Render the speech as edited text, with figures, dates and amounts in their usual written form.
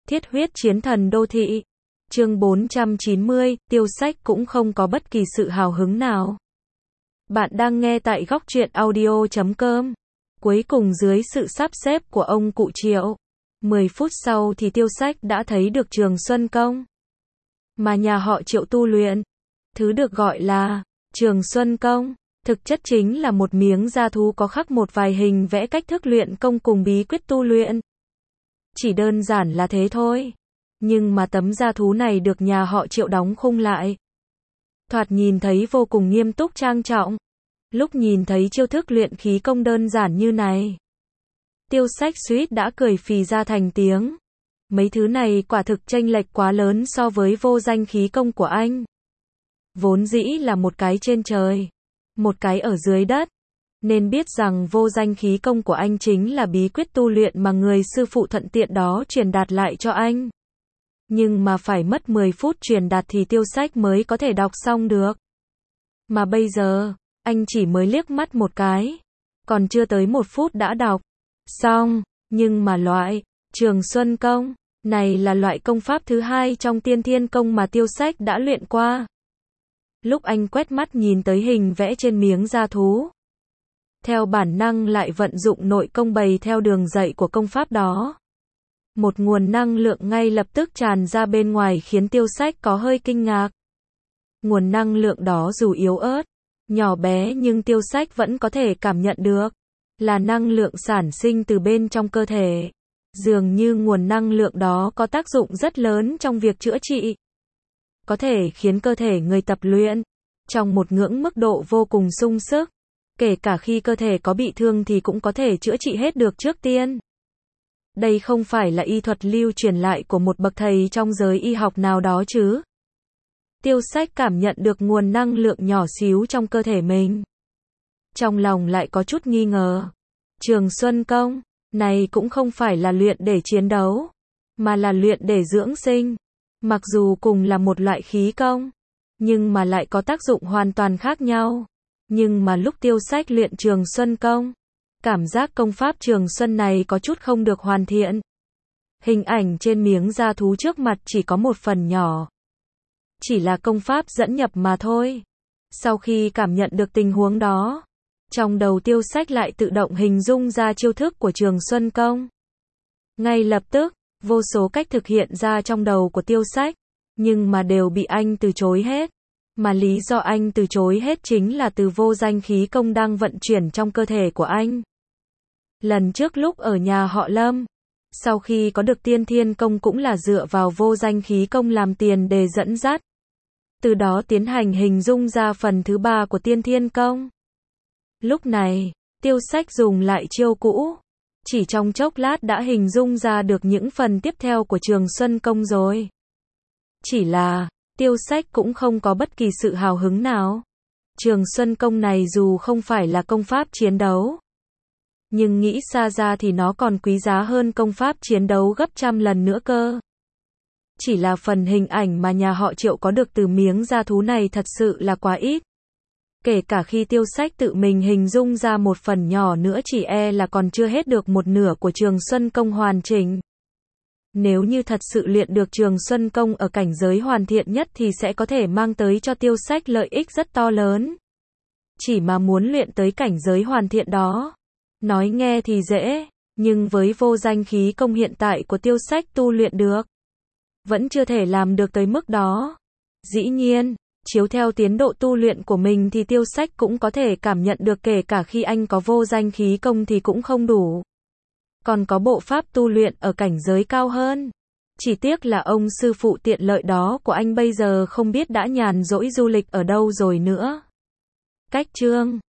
Thiết huyết chiến thần đô thị. Chương 490, Tiêu Sách cũng không có bất kỳ sự hào hứng nào. Bạn đang nghe tại góc truyện audio.com. Cuối cùng dưới sự sắp xếp của ông cụ Triệu, 10 phút sau thì Tiêu Sách đã thấy được Trường Xuân Công mà nhà họ Triệu tu luyện. Thứ được gọi là Trường Xuân Công, thực chất chính là một miếng da thú có khắc một vài hình vẽ cách thức luyện công cùng bí quyết tu luyện. Chỉ đơn giản là thế thôi. Nhưng mà tấm da thú này được nhà họ Triệu đóng khung lại. Thoạt nhìn thấy vô cùng nghiêm túc trang trọng. Lúc nhìn thấy chiêu thức luyện khí công đơn giản như này, Tiêu Sách suýt đã cười phì ra thành tiếng. Mấy thứ này quả thực chênh lệch quá lớn so với vô danh khí công của anh. Vốn dĩ là một cái trên trời, một cái ở dưới đất. Nên biết rằng vô danh khí công của anh chính là bí quyết tu luyện mà người sư phụ thuận tiện đó truyền đạt lại cho anh. Nhưng mà phải mất 10 phút truyền đạt thì Tiêu Sách mới có thể đọc xong được. Mà bây giờ, anh chỉ mới liếc mắt một cái, còn chưa tới 1 phút đã đọc xong. Nhưng mà loại Trường Xuân Công này là loại công pháp thứ hai trong Tiên Thiên Công mà Tiêu Sách đã luyện qua. Lúc anh quét mắt nhìn tới hình vẽ trên miếng da thú, theo bản năng lại vận dụng nội công bày theo đường dạy của công pháp đó. Một nguồn năng lượng ngay lập tức tràn ra bên ngoài khiến Tiêu Sách có hơi kinh ngạc. Nguồn năng lượng đó dù yếu ớt, nhỏ bé nhưng Tiêu Sách vẫn có thể cảm nhận được. Là năng lượng sản sinh từ bên trong cơ thể. Dường như nguồn năng lượng đó có tác dụng rất lớn trong việc chữa trị. Có thể khiến cơ thể người tập luyện trong một ngưỡng mức độ vô cùng sung sức. Kể cả khi cơ thể có bị thương thì cũng có thể chữa trị hết được trước tiên. Đây không phải là y thuật lưu truyền lại của một bậc thầy trong giới y học nào đó chứ. Tiêu Sách cảm nhận được nguồn năng lượng nhỏ xíu trong cơ thể mình. Trong lòng lại có chút nghi ngờ. Trường Xuân Công này cũng không phải là luyện để chiến đấu, mà là luyện để dưỡng sinh. Mặc dù cùng là một loại khí công, nhưng mà lại có tác dụng hoàn toàn khác nhau. Nhưng mà lúc Tiêu Sách luyện Trường Xuân Công, cảm giác công pháp Trường Xuân này có chút không được hoàn thiện. Hình ảnh trên miếng da thú trước mặt chỉ có một phần nhỏ. Chỉ là công pháp dẫn nhập mà thôi. Sau khi cảm nhận được tình huống đó, trong đầu Tiêu Sách lại tự động hình dung ra chiêu thức của Trường Xuân Công. Ngay lập tức, vô số cách thực hiện ra trong đầu của Tiêu Sách, nhưng mà đều bị anh từ chối hết. Mà lý do anh từ chối hết chính là từ vô danh khí công đang vận chuyển trong cơ thể của anh. Lần trước lúc ở nhà họ Lâm, sau khi có được Tiên Thiên Công cũng là dựa vào vô danh khí công làm tiền để dẫn dắt. Từ đó tiến hành hình dung ra phần thứ 3 của Tiên Thiên Công. Lúc này, Tiêu Sách dùng lại chiêu cũ. Chỉ trong chốc lát đã hình dung ra được những phần tiếp theo của Trường Xuân Công rồi. Chỉ là, Tiêu Sách cũng không có bất kỳ sự hào hứng nào. Trường Xuân Công này dù không phải là công pháp chiến đấu, nhưng nghĩ xa ra thì nó còn quý giá hơn công pháp chiến đấu gấp trăm lần nữa cơ. Chỉ là phần hình ảnh mà nhà họ Triệu có được từ miếng da thú này thật sự là quá ít. Kể cả khi Tiêu Sách tự mình hình dung ra một phần nhỏ nữa chỉ e là còn chưa hết được một nửa của Trường Xuân Công hoàn chỉnh. Nếu như thật sự luyện được Trường Xuân Công ở cảnh giới hoàn thiện nhất thì sẽ có thể mang tới cho Tiêu Sách lợi ích rất to lớn. Chỉ mà muốn luyện tới cảnh giới hoàn thiện đó, nói nghe thì dễ, nhưng với vô danh khí công hiện tại của Tiêu Sách tu luyện được, vẫn chưa thể làm được tới mức đó. Dĩ nhiên, chiếu theo tiến độ tu luyện của mình thì Tiêu Sách cũng có thể cảm nhận được kể cả khi anh có vô danh khí công thì cũng không đủ. Còn có bộ pháp tu luyện ở cảnh giới cao hơn. Chỉ tiếc là ông sư phụ tiện lợi đó của anh bây giờ không biết đã nhàn rỗi du lịch ở đâu rồi nữa. Cách chương